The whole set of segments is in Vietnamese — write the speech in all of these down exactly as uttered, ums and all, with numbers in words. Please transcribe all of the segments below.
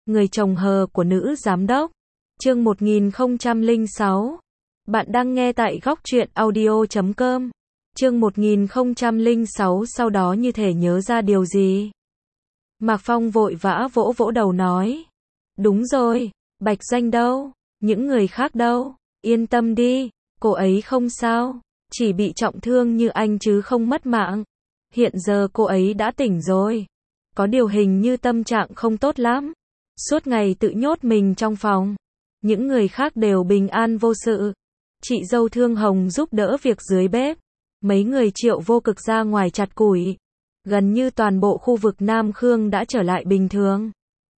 Người chồng hờ của nữ giám đốc. Chương một nghìn không trăm lẻ sáu. Bạn đang nghe tại góc truyện audio chấm com. Chương một nghìn không trăm lẻ sáu. Sau đó như thể nhớ ra điều gì, Mạc Phong vội vã vỗ vỗ đầu nói. Đúng rồi, Bạch Doanh đâu? Những người khác đâu? Yên tâm đi, cô ấy không sao, chỉ bị trọng thương như anh chứ không mất mạng. Hiện giờ cô ấy đã tỉnh rồi. Có điều hình như tâm trạng không tốt lắm. Suốt ngày tự nhốt mình trong phòng. Những người khác đều bình an vô sự. Chị dâu Thương Hồng giúp đỡ việc dưới bếp. Mấy người Triệu Vô Cực ra ngoài chặt củi. Gần như toàn bộ khu vực Nam Khương đã trở lại bình thường.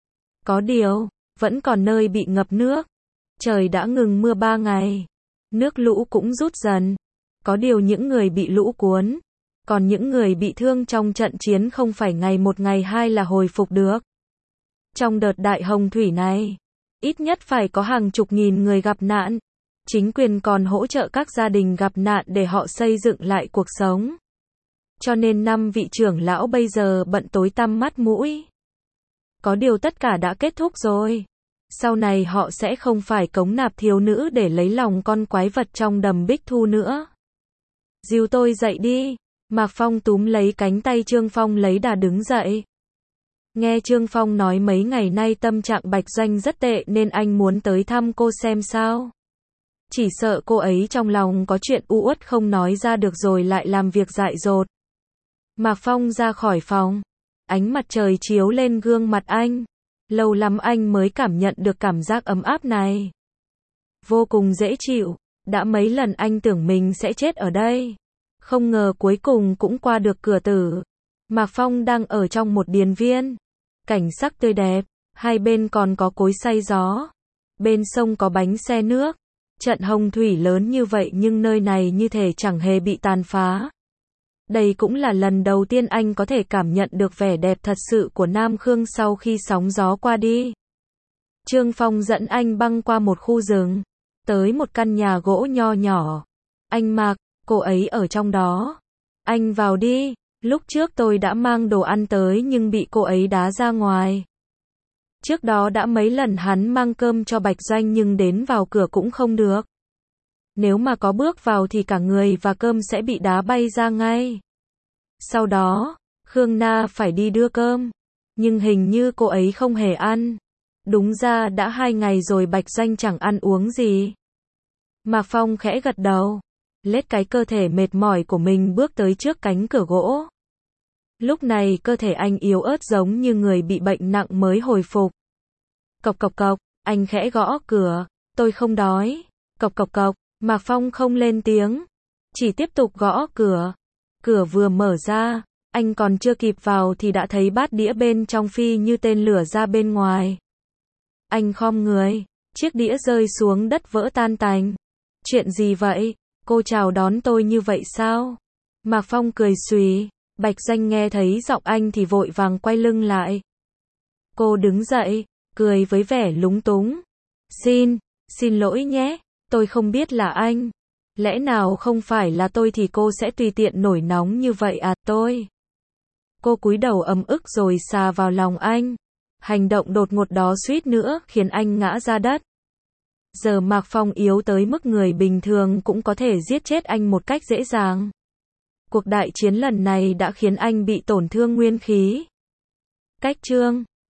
Có điều, vẫn còn nơi bị ngập nước. Trời đã ngừng mưa ba ngày. Nước lũ cũng rút dần. Có điều những người bị lũ cuốn. Còn những người bị thương trong trận chiến không phải ngày một ngày hai là hồi phục được. Trong đợt đại hồng thủy này, ít nhất phải có hàng chục nghìn người gặp nạn. Chính quyền còn hỗ trợ các gia đình gặp nạn để họ xây dựng lại cuộc sống. Cho nên năm vị trưởng lão bây giờ bận tối tăm mắt mũi. Có điều tất cả đã kết thúc rồi. Sau này họ sẽ không phải cống nạp thiếu nữ để lấy lòng con quái vật trong đầm Bích Thu nữa. Dìu tôi dậy đi. Mạc Phong túm lấy cánh tay Trương Phong lấy đà đứng dậy. Nghe Trương Phong nói mấy ngày nay tâm trạng Bạch Doanh rất tệ nên anh muốn tới thăm cô xem sao. Chỉ sợ cô ấy trong lòng có chuyện u uất không nói ra được rồi lại làm việc dại dột. Mạc Phong ra khỏi phòng. Ánh mặt trời chiếu lên gương mặt anh. Lâu lắm anh mới cảm nhận được cảm giác ấm áp này. Vô cùng dễ chịu. Đã mấy lần anh tưởng mình sẽ chết ở đây. Không ngờ cuối cùng cũng qua được cửa tử. Mạc Phong đang ở trong một điền viên. Cảnh sắc tươi đẹp. Hai bên còn có cối xay gió. Bên sông có bánh xe nước. Trận hồng thủy lớn như vậy nhưng nơi này như thể chẳng hề bị tàn phá. Đây cũng là lần đầu tiên anh có thể cảm nhận được vẻ đẹp thật sự của Nam Khương sau khi sóng gió qua đi. Trương Phong dẫn anh băng qua một khu rừng. Tới một căn nhà gỗ nho nhỏ. Anh Mạc, cô ấy ở trong đó. Anh vào đi. Lúc trước tôi đã mang đồ ăn tới nhưng bị cô ấy đá ra ngoài. Trước đó đã mấy lần hắn mang cơm cho Bạch Doanh nhưng đến vào cửa cũng không được. Nếu mà có bước vào thì cả người và cơm sẽ bị đá bay ra ngay. Sau đó, Khương Na phải đi đưa cơm. Nhưng hình như cô ấy không hề ăn. Đúng ra đã hai ngày rồi Bạch Doanh chẳng ăn uống gì. Mạc Phong khẽ gật đầu. Lết cái cơ thể mệt mỏi của mình bước tới trước cánh cửa gỗ. Lúc này cơ thể anh yếu ớt giống như người bị bệnh nặng mới hồi phục. Cộc cộc cộc, anh khẽ gõ cửa. Tôi không đói. Cộc cộc cộc, Mạc Phong không lên tiếng. Chỉ tiếp tục gõ cửa. Cửa vừa mở ra, anh còn chưa kịp vào thì đã thấy bát đĩa bên trong phi như tên lửa ra bên ngoài. Anh khom người, chiếc đĩa rơi xuống đất vỡ tan tành. Chuyện gì vậy? Cô chào đón tôi như vậy sao? Mạc Phong cười xùy. Bạch Doanh nghe thấy giọng anh thì vội vàng quay lưng lại. Cô đứng dậy, cười với vẻ lúng túng. Xin, xin lỗi nhé, tôi không biết là anh. Lẽ nào không phải là tôi thì cô sẽ tùy tiện nổi nóng như vậy à, tôi. Cô cúi đầu ấm ức rồi xà vào lòng anh. Hành động đột ngột đó suýt nữa khiến anh ngã ra đất. Giờ Mạc Phong yếu tới mức người bình thường cũng có thể giết chết anh một cách dễ dàng. Cuộc đại chiến lần này đã khiến anh bị tổn thương nguyên khí. Cách chương